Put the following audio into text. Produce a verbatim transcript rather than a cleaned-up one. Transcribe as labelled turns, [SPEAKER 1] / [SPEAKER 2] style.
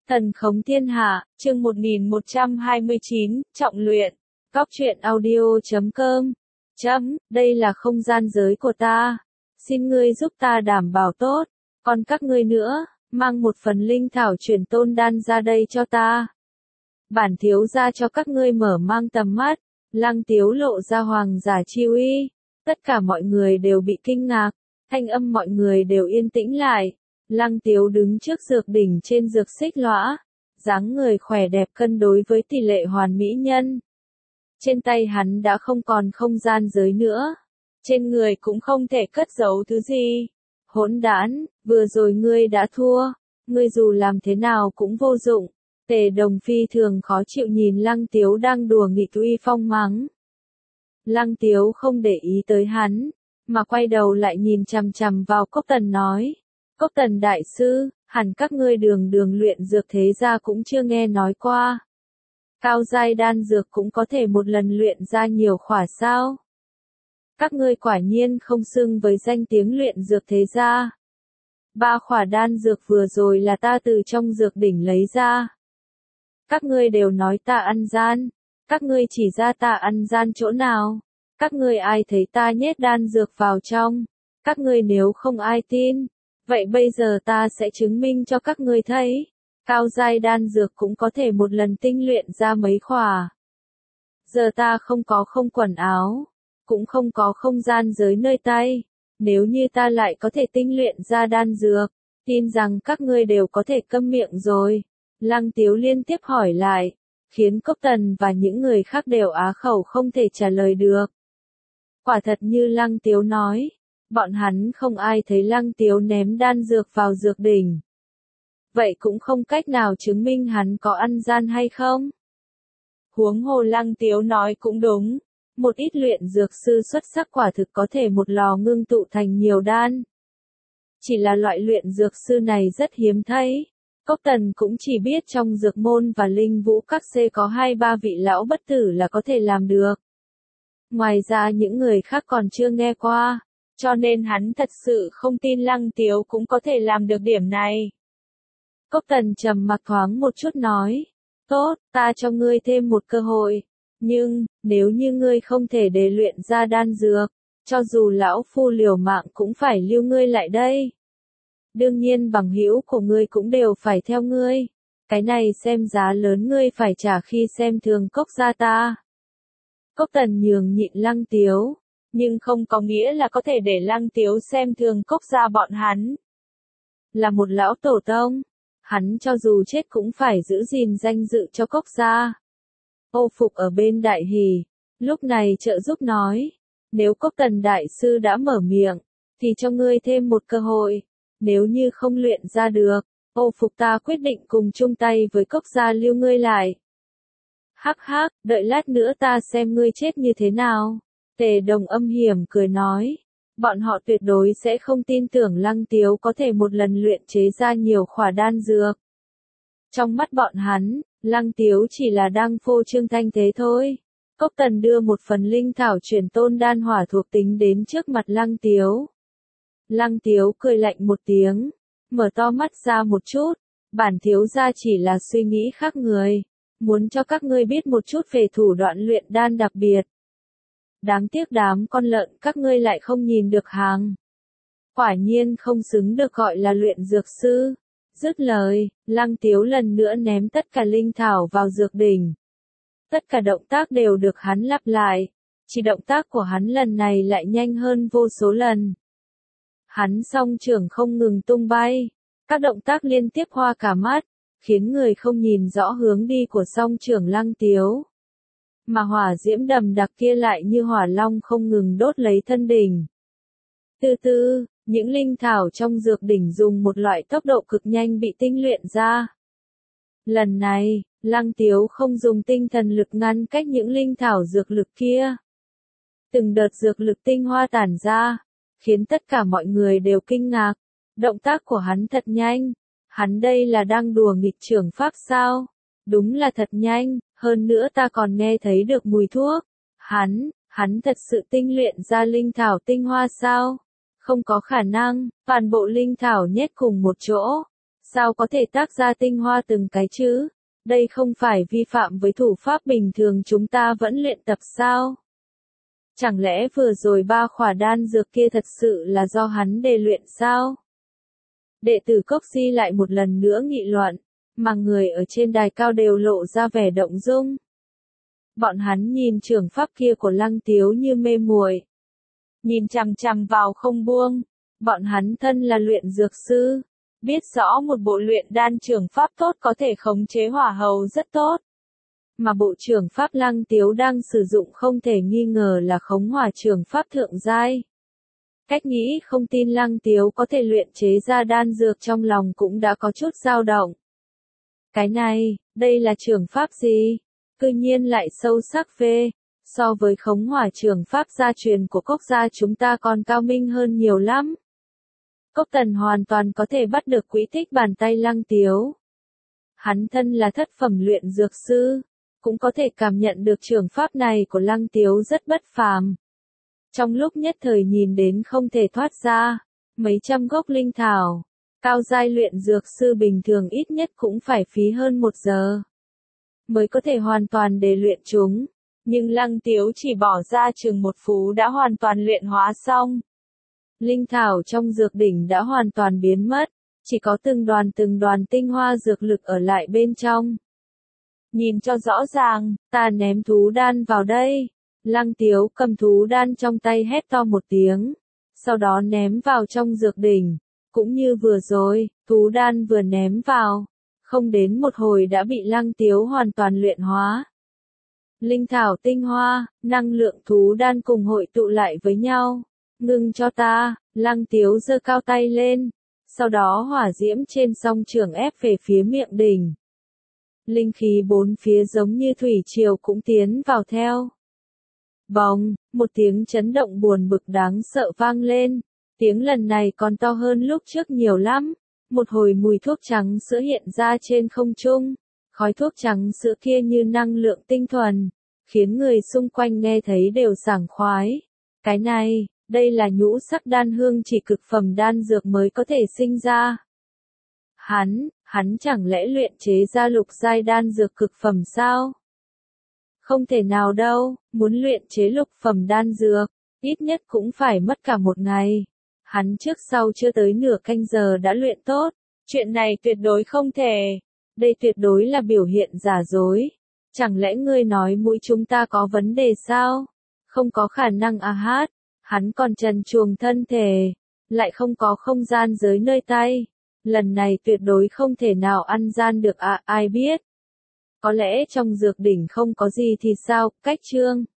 [SPEAKER 1] Thần khống thiên hạ, chương một nghìn một trăm hai mươi chín, trọng luyện. Góc truyện audio chấm com. Chấm, đây là không gian giới của ta. Xin ngươi giúp ta đảm bảo tốt. Còn các ngươi nữa, mang một phần linh thảo truyền tôn đan ra đây cho ta. Bản thiếu gia cho các ngươi mở mang tầm mắt. Lăng Tiếu lộ ra hoàng giả chi uy. Tất cả mọi người đều bị kinh ngạc. Thanh âm mọi người đều yên tĩnh lại. Lăng Tiếu đứng trước dược đỉnh trên dược xích lõa, dáng người khỏe đẹp cân đối với tỷ lệ hoàn mỹ nhân. Trên tay hắn đã không còn không gian giới nữa, trên người cũng không thể cất giấu thứ gì. Hỗn đản, vừa rồi ngươi đã thua, ngươi dù làm thế nào cũng vô dụng. Tề Đồng phi thường khó chịu nhìn Lăng Tiếu đang đùa nghịch uy phong mắng. Lăng Tiếu không để ý tới hắn, mà quay đầu lại nhìn chằm chằm vào Cốc Tần nói. Cốc Tần đại sư, hẳn các ngươi đường đường luyện dược thế gia cũng chưa nghe nói qua. Cao giai đan dược cũng có thể một lần luyện ra nhiều khỏa sao? Các ngươi quả nhiên không xưng với danh tiếng luyện dược thế gia. Ba khỏa đan dược vừa rồi là ta từ trong dược đỉnh lấy ra. Các ngươi đều nói ta ăn gian. Các ngươi chỉ ra ta ăn gian chỗ nào? Các ngươi ai thấy ta nhét đan dược vào trong? Các ngươi nếu không ai tin. Vậy bây giờ ta sẽ chứng minh cho các ngươi thấy, cao giai đan dược cũng có thể một lần tinh luyện ra mấy khỏa. Giờ ta không có không quần áo, cũng không có không gian giới nơi tay, nếu như ta lại có thể tinh luyện ra đan dược, tin rằng các ngươi đều có thể câm miệng rồi. Lăng Tiếu liên tiếp hỏi lại, khiến Cốc Tần và những người khác đều á khẩu không thể trả lời được. Quả thật như Lăng Tiếu nói. Bọn hắn không ai thấy Lăng Tiếu ném đan dược vào dược đỉnh. Vậy cũng không cách nào chứng minh hắn có ăn gian hay không. Huống hồ Lăng Tiếu nói cũng đúng. Một ít luyện dược sư xuất sắc quả thực có thể một lò ngưng tụ thành nhiều đan. Chỉ là loại luyện dược sư này rất hiếm thấy. Cốc Tần cũng chỉ biết trong dược môn và linh vũ các xê có hai ba vị lão bất tử là có thể làm được. Ngoài ra những người khác còn chưa nghe qua. Cho nên hắn thật sự không tin Lăng Tiếu cũng có thể làm được điểm này. Cốc Tần trầm mặc thoáng một chút nói. Tốt, ta cho ngươi thêm một cơ hội. Nhưng, nếu như ngươi không thể để luyện ra đan dược, cho dù lão phu liều mạng cũng phải lưu ngươi lại đây. Đương nhiên bằng hữu của ngươi cũng đều phải theo ngươi. Cái này xem giá lớn ngươi phải trả khi xem thường Cốc gia ta. Cốc Tần nhường nhịn Lăng Tiếu. Nhưng không có nghĩa là có thể để Lăng Tiếu xem thường Cốc gia bọn hắn. Là một lão tổ tông, hắn cho dù chết cũng phải giữ gìn danh dự cho Cốc gia. Ô Phục ở bên đại hỉ, lúc này trợ giúp nói, nếu Cốc Tần đại sư đã mở miệng, thì cho ngươi thêm một cơ hội, nếu như không luyện ra được, Ô Phục ta quyết định cùng chung tay với Cốc gia lưu ngươi lại. Hắc hắc, đợi lát nữa ta xem ngươi chết như thế nào. Tề Đồng âm hiểm cười nói, bọn họ tuyệt đối sẽ không tin tưởng Lăng Tiếu có thể một lần luyện chế ra nhiều khỏa đan dược. Trong mắt bọn hắn, Lăng Tiếu chỉ là đang phô trương thanh thế thôi. Cốc Tần đưa một phần linh thảo truyền tôn đan hỏa thuộc tính đến trước mặt Lăng Tiếu. Lăng Tiếu cười lạnh một tiếng, mở to mắt ra một chút, bản thiếu gia chỉ là suy nghĩ khác người, muốn cho các ngươi biết một chút về thủ đoạn luyện đan đặc biệt. Đáng tiếc đám con lợn các ngươi lại không nhìn được hàng. Quả nhiên không xứng được gọi là luyện dược sư. Dứt lời, Lăng Tiếu lần nữa ném tất cả linh thảo vào dược đỉnh. Tất cả động tác đều được hắn lặp lại. Chỉ động tác của hắn lần này lại nhanh hơn vô số lần. Hắn song trưởng không ngừng tung bay. Các động tác liên tiếp hoa cả mắt, khiến người không nhìn rõ hướng đi của song trưởng Lăng Tiếu. Mà hỏa diễm đầm đặc kia lại như hỏa long không ngừng đốt lấy thân đỉnh. Từ từ, những linh thảo trong dược đỉnh dùng một loại tốc độ cực nhanh bị tinh luyện ra. Lần này, Lăng Tiếu không dùng tinh thần lực ngăn cách những linh thảo dược lực kia. Từng đợt dược lực tinh hoa tản ra, khiến tất cả mọi người đều kinh ngạc. Động tác của hắn thật nhanh, hắn đây là đang đùa nghịch trưởng pháp sao? Đúng là thật nhanh, hơn nữa ta còn nghe thấy được mùi thuốc. Hắn, hắn thật sự tinh luyện ra linh thảo tinh hoa sao? Không có khả năng, toàn bộ linh thảo nhét cùng một chỗ. Sao có thể tác ra tinh hoa từng cái chứ? Đây không phải vi phạm với thủ pháp bình thường chúng ta vẫn luyện tập sao? Chẳng lẽ vừa rồi ba khỏa đan dược kia thật sự là do hắn đề luyện sao? Đệ tử Cốc Di lại một lần nữa nghị luận, mà người ở trên đài cao đều lộ ra vẻ động dung. Bọn hắn nhìn trường pháp kia của Lăng Tiếu như mê muội, nhìn chằm chằm vào không buông. Bọn hắn thân là luyện dược sư, biết rõ một bộ luyện đan trường pháp tốt có thể khống chế hỏa hầu rất tốt. Mà bộ trường pháp Lăng Tiếu đang sử dụng không thể nghi ngờ là khống hỏa trường pháp thượng giai. Cách nghĩ không tin Lăng Tiếu có thể luyện chế ra đan dược trong lòng cũng đã có chút dao động. Cái này, đây là trường pháp gì? Cư nhiên lại sâu sắc phê, so với khống hỏa trường pháp gia truyền của Cốc gia chúng ta còn cao minh hơn nhiều lắm. Cốc Tần hoàn toàn có thể bắt được quỹ tích bàn tay Lăng Tiếu. Hắn thân là thất phẩm luyện dược sư, cũng có thể cảm nhận được trường pháp này của Lăng Tiếu rất bất phàm. Trong lúc nhất thời nhìn đến không thể thoát ra, mấy trăm gốc linh thảo, cao giai luyện dược sư bình thường ít nhất cũng phải phí hơn một giờ mới có thể hoàn toàn để luyện chúng, nhưng Lăng Tiếu chỉ bỏ ra chừng một phút đã hoàn toàn luyện hóa xong. Linh thảo trong dược đỉnh đã hoàn toàn biến mất, chỉ có từng đoàn từng đoàn tinh hoa dược lực ở lại bên trong. Nhìn cho rõ ràng, ta ném thú đan vào đây. Lăng Tiếu cầm thú đan trong tay hét to một tiếng, sau đó ném vào trong dược đỉnh. Cũng như vừa rồi, thú đan vừa ném vào, không đến một hồi đã bị Lăng Tiếu hoàn toàn luyện hóa. Linh thảo tinh hoa, năng lượng thú đan cùng hội tụ lại với nhau. Ngưng cho ta, Lăng Tiếu giơ cao tay lên, sau đó hỏa diễm trên song trường ép về phía miệng đỉnh. Linh khí bốn phía giống như thủy triều cũng tiến vào theo. Bồng, một tiếng chấn động buồn bực đáng sợ vang lên, tiếng lần này còn to hơn lúc trước nhiều lắm. Một hồi mùi thuốc trắng sữa hiện ra trên không trung, khói thuốc trắng sữa kia như năng lượng tinh thuần, khiến người xung quanh nghe thấy đều sảng khoái. Cái này, đây là nhũ sắc đan hương chỉ cực phẩm đan dược mới có thể sinh ra. Hắn, hắn chẳng lẽ luyện chế ra lục giai đan dược cực phẩm sao? Không thể nào đâu, muốn luyện chế lục phẩm đan dược, ít nhất cũng phải mất cả một ngày. Hắn trước sau chưa tới nửa canh giờ đã luyện tốt, chuyện này tuyệt đối không thể. Đây tuyệt đối là biểu hiện giả dối. Chẳng lẽ ngươi nói mũi chúng ta có vấn đề sao? Không có khả năng à hát, hắn còn trần truồng thân thể, lại không có không gian giới nơi tay. Lần này tuyệt đối không thể nào ăn gian được à, ai biết. Có lẽ trong dược đỉnh không có gì thì sao, cách chương.